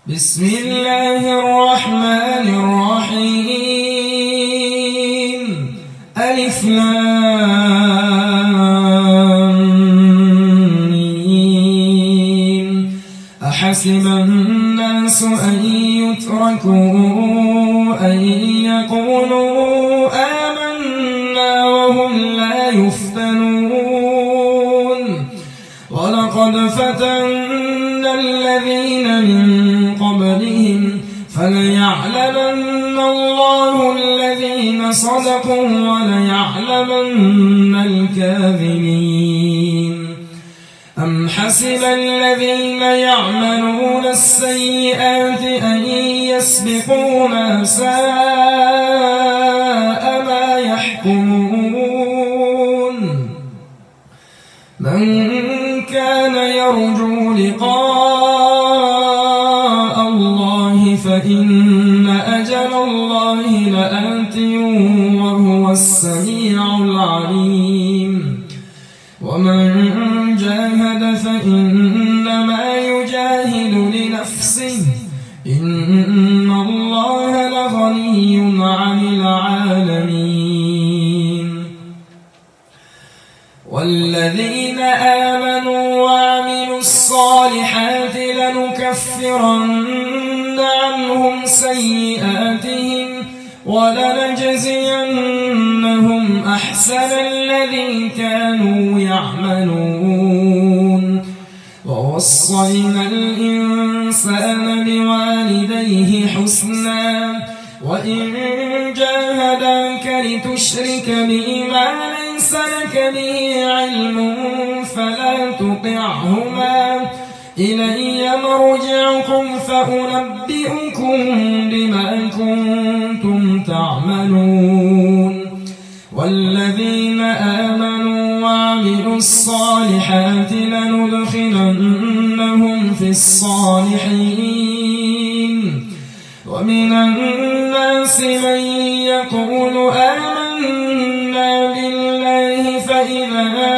بسم الله الرحمن الرحيم ألف لام ميم أحسب الناس أن يتركوا أن يقولوا آمنا وهم لا يفتنون ولقد فتنا الذين من قبلهم فليعلمن الله الذين صدقوا وليعلمن الكاذبين أم حسب الذين يعملون السيئات أن يسبقونا ساء ما يحكمون من كان يرجو لقاء الله فإن أجل الله لآت وهو السميع العليم ومن جاهد فإنما يجاهد لنفسه إن الله لغني عن العالمين والذين آمنوا وعملوا الصالحات لنكفرن عنهم سيئاتهم ولنجزينهم أحسن الذي كانوا يعملون ووصينا الإنسان بوالديه حسنا وإن جاهداك لتشرك بي ما ليس لك به علم فلا تطعهما إلي مرجعكم فأنبئكم بما كنتم تعملون والذين آمنوا وعملوا الصالحات لندخلنهم في الصالحين ومن الناس من يقول آمنا بالله فإذا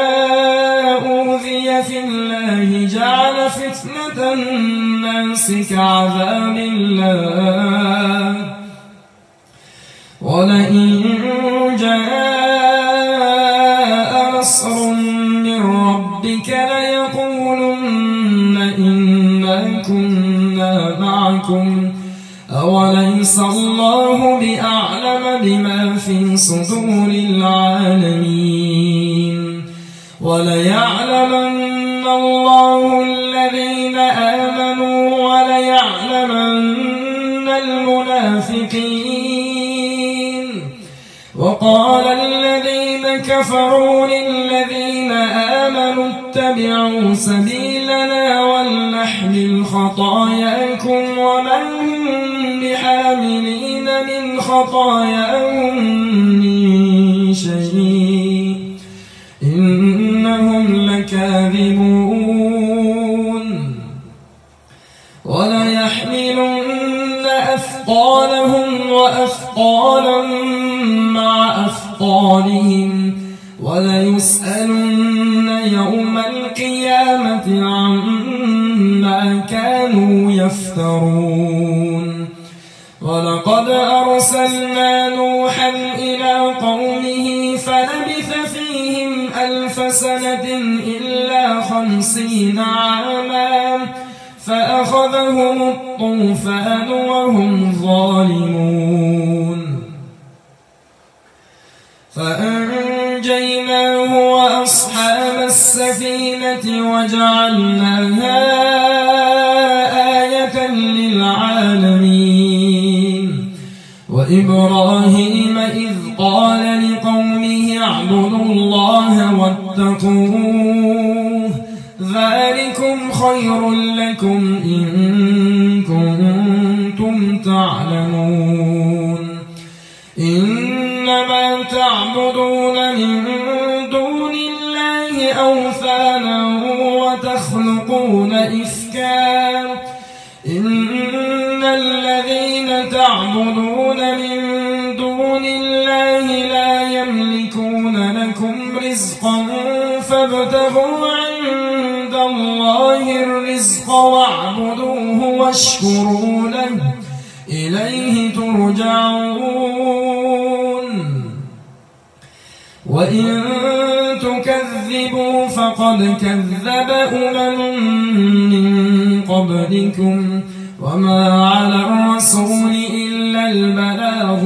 أوذي في الله جعل فتنة الناس كعذاب الله ولئن جاء نصر من ربك ليقولن إنا كنا معكم أوليس الله بأعلم بما في صدور العالمين وليعلمن الله الذين آمنوا وليعلمن المنافقين وقال الذين كفروا للذين آمنوا اتبعوا سبيلنا ولنحمل خطاياكم وما هم بحاملين من خطاياهم من شيء إنهم لكاذبون وليحملن أثقالهم وأثقالا مع أثقالهم وليسألن يوم القيامة عما كانوا يفترون ولقد أرسلنا نوحا إلى قومه فلبث فيهم 1000 سنة إلا 50 عاما فأخذهم الطوفان وهم ظالمون فأنجيناه وأصحاب السفينة وجعلناها آية للعالمين وإبراهيم إذ قال لقومه اعبدوا الله واتقوه ذلكم خير لكم إن كنتم تعلمون إنما تعبدون من دون الله أوثانا وتخلقون إفكا إن الذين تعبدون من دون الله لا يملكون لكم رزقا فابتغوا عند الله الرزق واعبدوه واشكروا له إليه ترجعون وإن تكذبوا فقد كذب من قبلكم وما على الرسول إلا البلاغ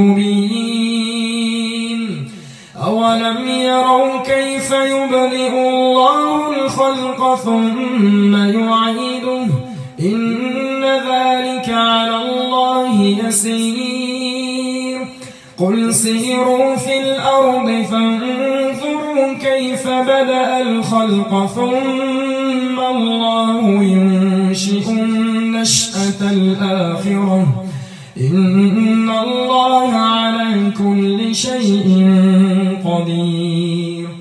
المبين أولم يروا كيف يبدئ الله الخلق ثم يعيده إن ذلك على الله يسير قل سيروا في الأرض فانظروا كيف بدأ الخلق ثم الله ينشئ النشأة الآخرة إن الله على كل شيء قدير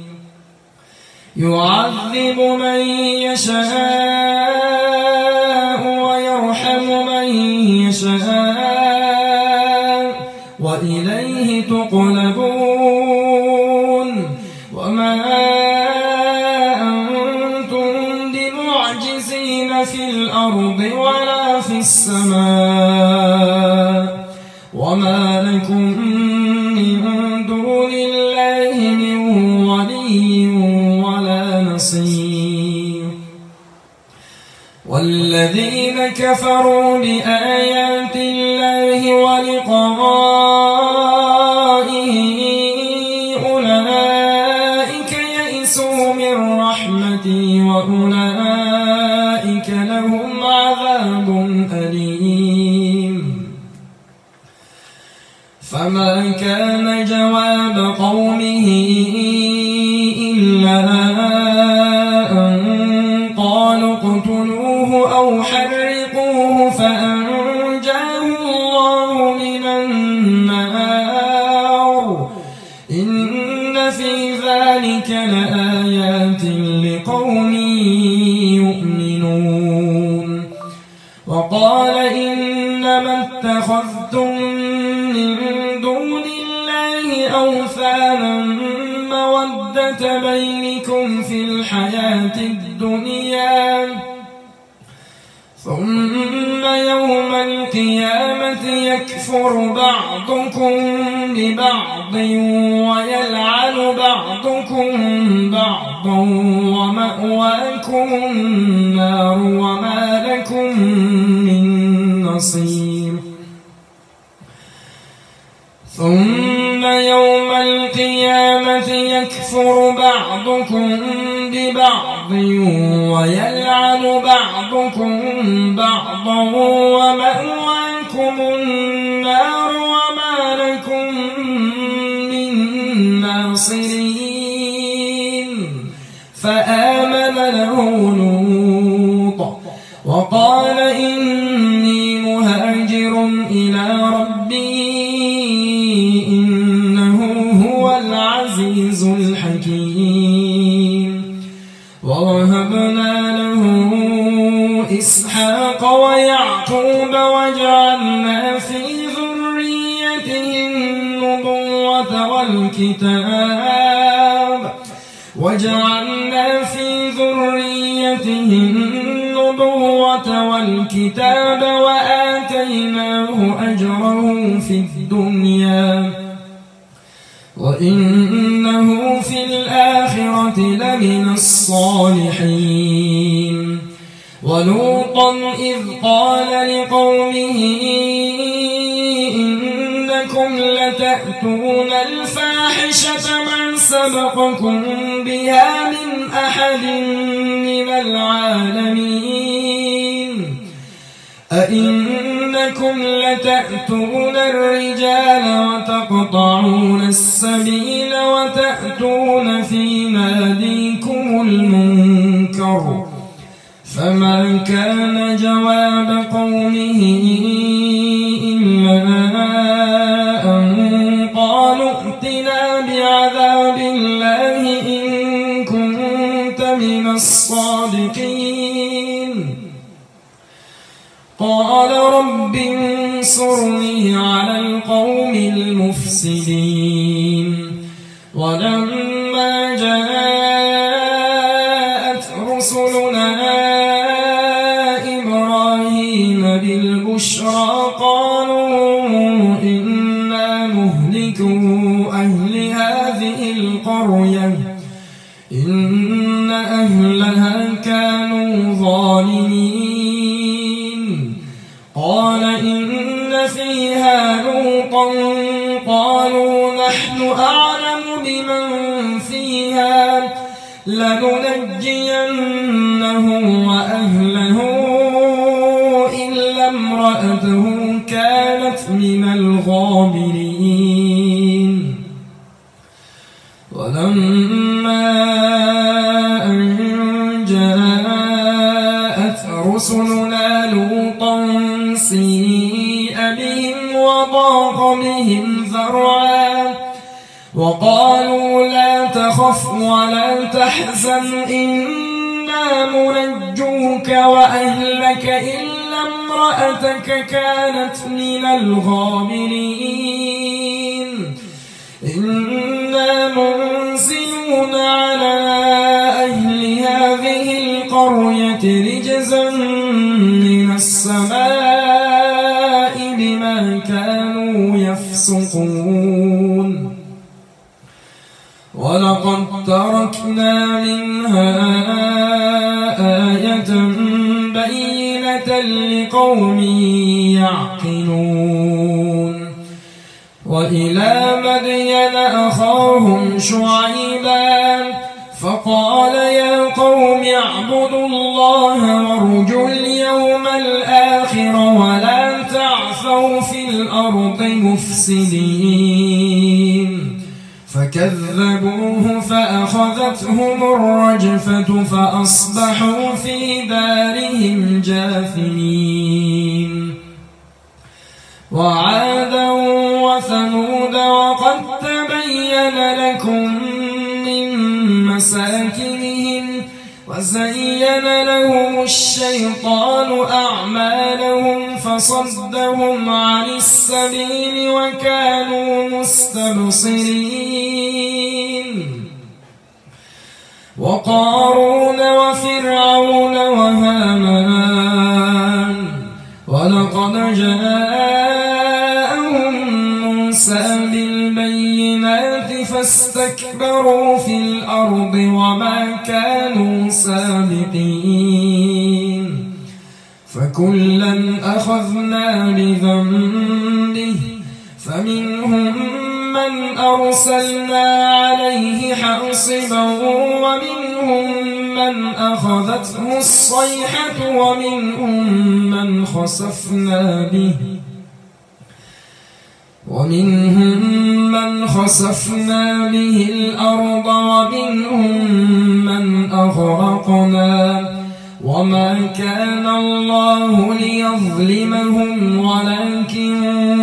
يعذب من يشاء ويرحم من يشاء وإليه تقلبون وما أنتم بمعجزين في الأرض ولا في السماء وما لكم من دون الله من ولي ولا نصير والذين كفروا بآيات الله ولقائه أولئك يئسوا من رحمتي وأولئك لهم عذاب أليم فما كان جواب قومه إلا أن قالوا اقتلوه أو حرقوه فأنجاه الله من النار إن في ذلك لآيات لقوم يؤمنون وقال إنما اتخذتم من دون الله أوثانا مودة بينكم في الحياة الدنيا ثم يوم القيامة يكفر بعضكم ببعض ويلعن بعضكم بعضا ومأواكم النار وما لكم من نصير ثم يوم القيامة يكفر بعضكم ببعض ويلعن بعضكم بعضا ومأواكم النار وما لكم من ناصرين فآمن له لوط وقال إني مهاجر إلى ربي إنه هو العزيز الحكيم ووهبنا له إسحاق ويعقوب وجعلنا في ذريته النبوة والكتاب وآتيناه أجره في الدنيا وإنه في الآخرة لمن الصالحين ولوطا إذ قال لقومه إنكم لتأتون الفاحشة ما سبقكم بها من أحد من العالمين أئنكم لتأتون الرجال وتقطعون السبيل وتأتون في ناديكم المنكر فما كان جواب قومه إلا أن قالوا ائتنا بعذاب الله إن كنت من الصادقين قال رب انصرني على القوم المفسدين ولما جاءت رسلنا إبراهيم البشرى قالوا إنا مهلكو أهل هذه القرية إن أهلها كانوا ظالمين قال إن فيها لوطا قالوا نحن أعلم بمن فيها لننجينه وأهله إلا امرأته كانت من الغابرين ولما أن جاءت رسلنا لوطا سيء بهم وضاق بهم ذرعا وقالوا لا تخف ولا تحزن إنا منجوك وأهلك إلا امرأتك كانت من الغابرين إنا منزلون على أهل هذه القرية رجزا من السماء بما كانوا يفسقون ولقد تركنا منها آية بينة لقوم يعقلون وإلى مدين أخاهم شعيبا فقال يا قوم اعبدوا الله وارجوا اليوم الآخر ولا تعثوا في الأرض مفسدين فكذبوه فأخذتهم الرجفة فأصبحوا في دارهم جاثمين وعادا وثمود وقد تبين لكم من مساكنهم وزين لهم الشيطان أعمالهم فصدهم عن السبيل وكانوا مستبصرين وقارون وفرعون وهامان ولقد جاءهم موسى بالبينات فاستكبروا في الأرض وما كانوا سابقين فكلا أخذنا بذنبه فمنهم من أرسلنا عليه حاصبا ومنهم من أخذته الصيحة ومنهم من خسفنا به الأرض ومنهم من أغرقنا وما كان الله ليظلمهم ولكن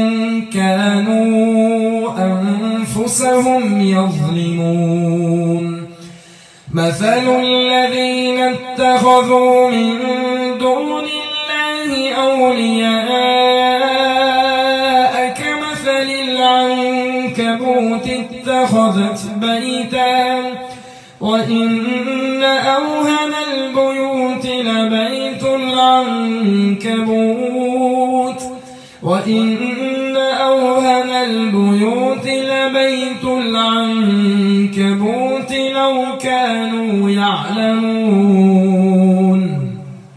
كانوا أنفسهم يظلمون مثل الذين اتخذوا من دون الله أولياء كمثل العنكبوت اتخذت بيتا وإن أوهن البيوت لبيت العنكبوت لو كانوا يعلمون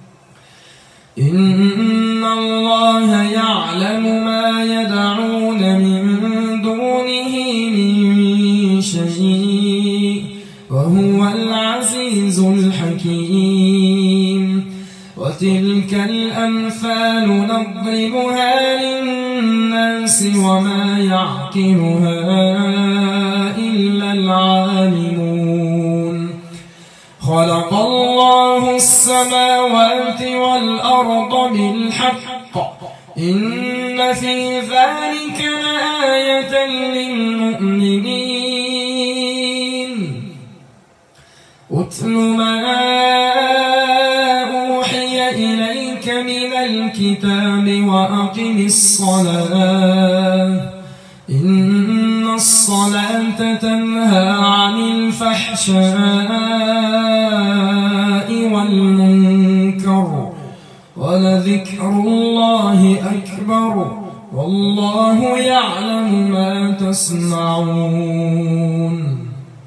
إن الله يعلم ما يدعون من دونه من شيء وهو العزيز الحكيم وتلك الأمثال نضربها للناس وما يعقلها إلا العالمون خلق الله السماوات والأرض بالحق إن في ذلك لآية للمؤمنين أتل ما أوحي إليك من الكتاب وأقم الصلاة إن الصلاة تنهى عن الفحشاء والمنكر ولذكر الله أكبر والله يعلم ما تصنعون.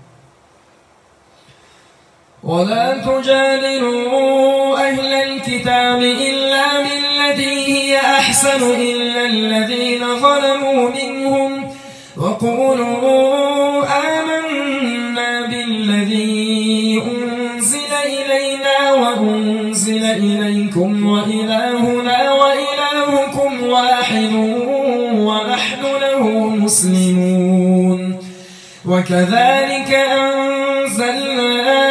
ولا تجادلوا أهل الكتاب إلا بالتي هي أحسن إلا الذين ظلموا منهم وقولوا آمنا بالذي أنزل إلينا وأنزل إليكم وإلهنا وإلهكم واحد ونحن له مسلمون. وكذلك أنزلنا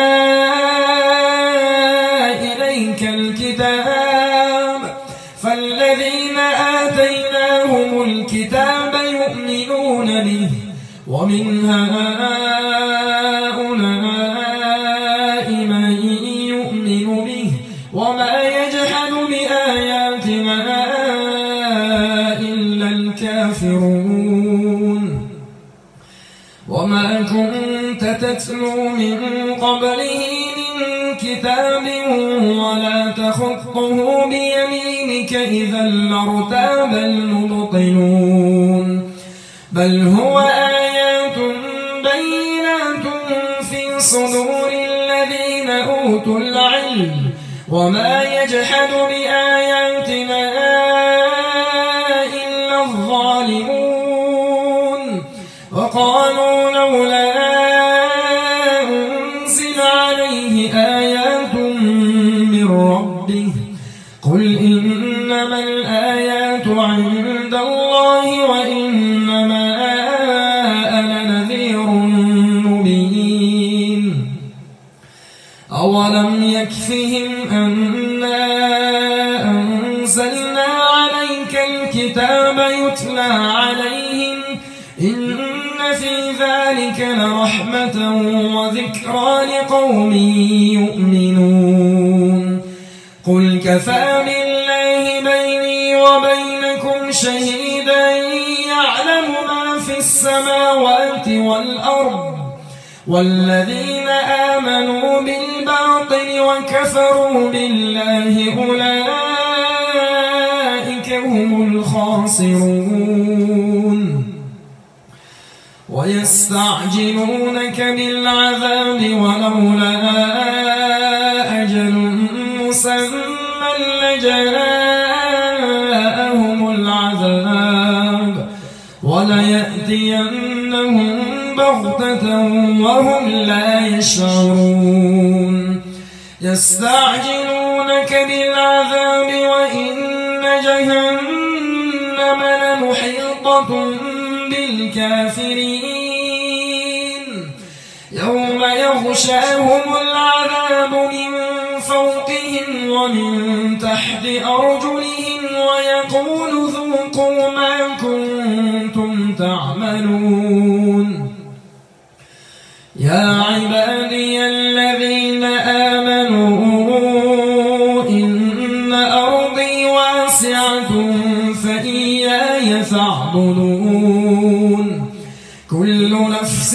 إليك الكتاب فالذين آتيناهم الكتاب يؤمنون به ومن هؤلاء من يؤمن به وما يجحد بآياتنا إلا الكافرون. وما كنت تتلو من قبله من كتاب ولا تخطه بيمينك إذا لارتاب المبطلون. بل هو آيات بينات في صدور الذين أوتوا العلم وما يجحد بآياتنا إلا الظالمون. وقالوا لولا أنزل عليه آيات من ربه قل إنما الآيات عند الله وإنما أنا نذير مبين. أولم يكفهم أنا أنزلنا عليك الكتاب يتلى عليهم إن في ذلك لرحمة وذكرى لقوم يؤمنون. قل كفى بالله بيني وبينكم شهيدا يعلم ما في السماوات والأرض والذين آمنوا بالباطل وكفروا بالله أولئك هم الخاسرون. ويستعجلونك بالعذاب ولولا أجل مسمى لجاءهم العذاب وليأتينهم بغتة وهم لا يشعرون. يستعجلونك بالعذاب وإن جهنم لمحيطة بالكافرين يوم يغشاهم العذاب من فوقهم ومن تحت أرجلهم ويقول ذوقوا ما كنتم تعملون. يا عبادي الذين آمنوا إن أرضي واسعة فإياي فاعبدون. كل نفس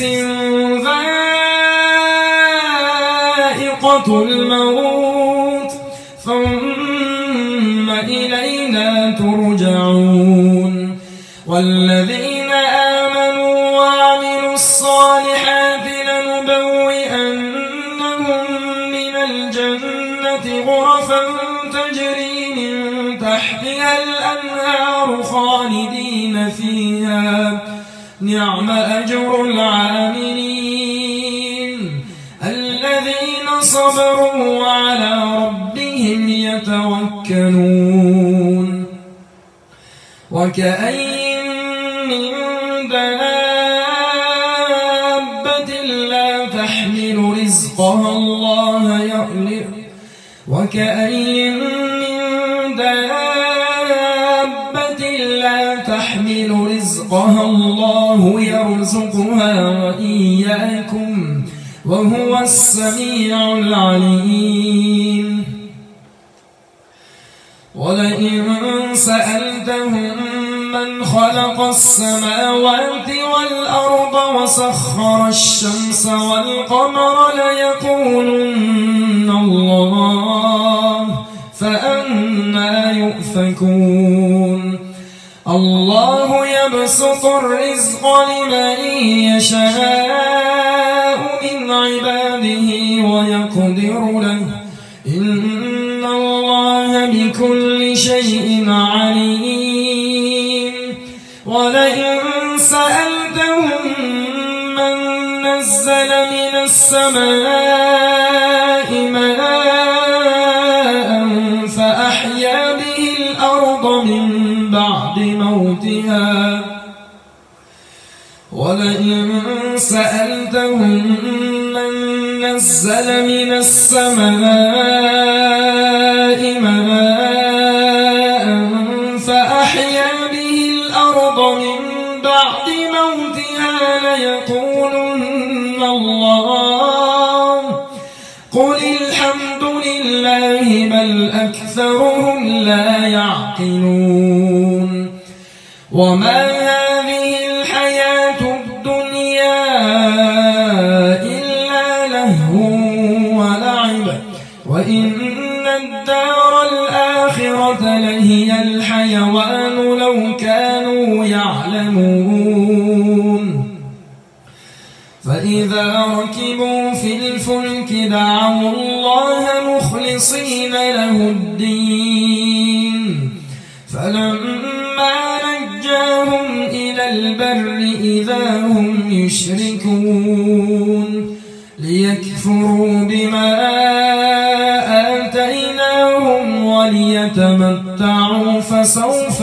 ذائقة الموت ثم إلينا ترجعون. والذين آمنوا وعملوا الصالحات لنبوئنهم من الجنة غرفا تجري من تحتها الأنهار خالدين فيها نعم أجر العاملين الذين صبروا وعلى ربهم يتوكلون. وكأين من دابة لا تحمل رزقها الله يخلق وكأين من دابة لا تحمل رزقها الله يرزقها وإياكم وهو السميع العليم. ولئن سألتهم من خلق السماوات والأرض وسخر الشمس والقمر ليقولن الله فأنى يؤفكون الله يبسط الرزق لمن يشاء من عباده ويقدر له إن الله بكل شيء عليم ولئن سألتهم من نزل من السماء ماء فأحيا به الأرض من بعد موتها ولئن سألتهم من نزل من السماء ماء فأحيا به الأرض من بعد موتها ليقولن الله قل الحمد لله بل أكثرهم لا يعقلون وما هذه الحياة الدنيا إلا لهو ولعب وإن الدار الآخرة لهي الحيوان لو كانوا يعلمون فإذا ركبوا في الفلك دعوا الله مخلصين له الدين فلما نجاهم إلى البر إذا هم يشركون ليكفروا بما آتيناهم وليتمتعوا فسوف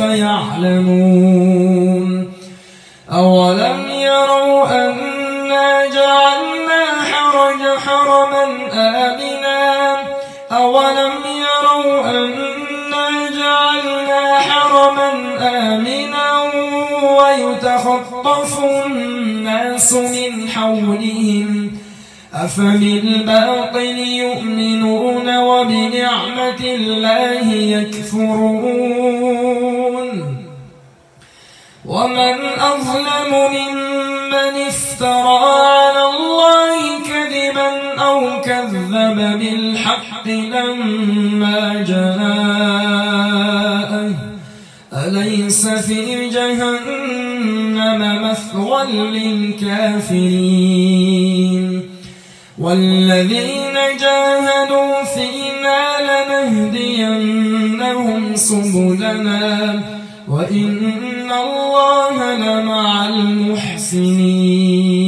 يعلمون أولم يروا أنا جعلنا حرما آمنا أولم يروا أنا جعلنا حرما آمنا ويتخطف الناس من حولهم أفبالباطل يؤمنون وبنعمة الله يكفرون ومن أظلم ممن افترى على الله كذبا أو كذب بالحق لما جاءه أليس في جهنم مثوى للكافرين والذين جاهدوا فينا لنهدينهم سبلنا وإن الله لمع المحسنين